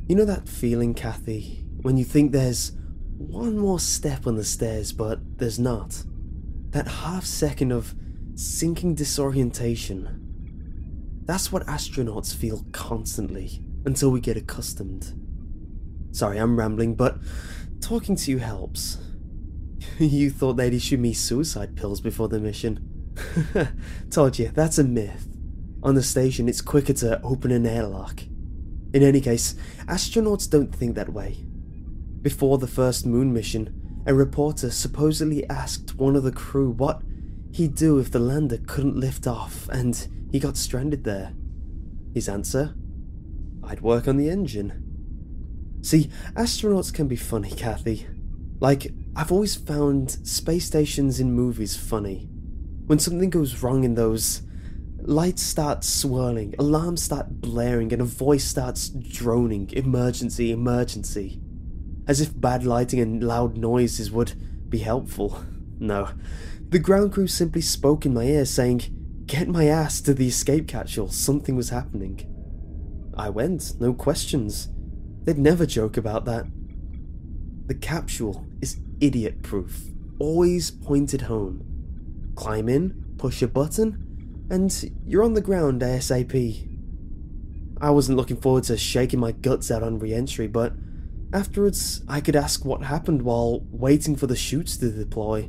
You know that feeling, Kathy, when you think there's one more step on the stairs, but there's not? That half second of sinking disorientation. That's what astronauts feel constantly, until we get accustomed. Sorry, I'm rambling, but talking to you helps. You thought they'd issue me suicide pills before the mission. Told you, that's a myth. On the station, it's quicker to open an airlock. In any case, astronauts don't think that way. Before the first moon mission, a reporter supposedly asked one of the crew what he'd do if the lander couldn't lift off and he got stranded there. His answer? I'd work on the engine. See, astronauts can be funny, Kathy. Like, I've always found space stations in movies funny. When something goes wrong in those, lights start swirling, alarms start blaring, and a voice starts droning, emergency, emergency. As if bad lighting and loud noises would be helpful. No, the ground crew simply spoke in my ear saying, "Get my ass to the escape capsule, something was happening." I went, no questions. They'd never joke about that. The capsule is idiot-proof, always pointed home. Climb in, push a button, and you're on the ground ASAP. I wasn't looking forward to shaking my guts out on re-entry, but afterwards I could ask what happened while waiting for the chutes to deploy.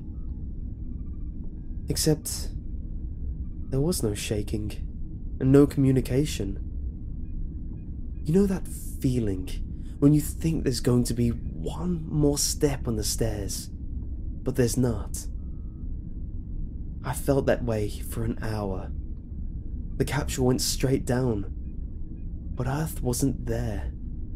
Except there was no shaking, and no communication. You know that feeling when you think there's going to be one more step on the stairs, but there's not? I felt that way for an hour. The capsule went straight down, but Earth wasn't there.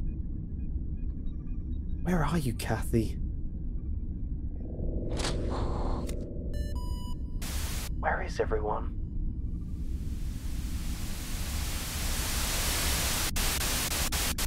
Where are you, Kathy? Where is everyone?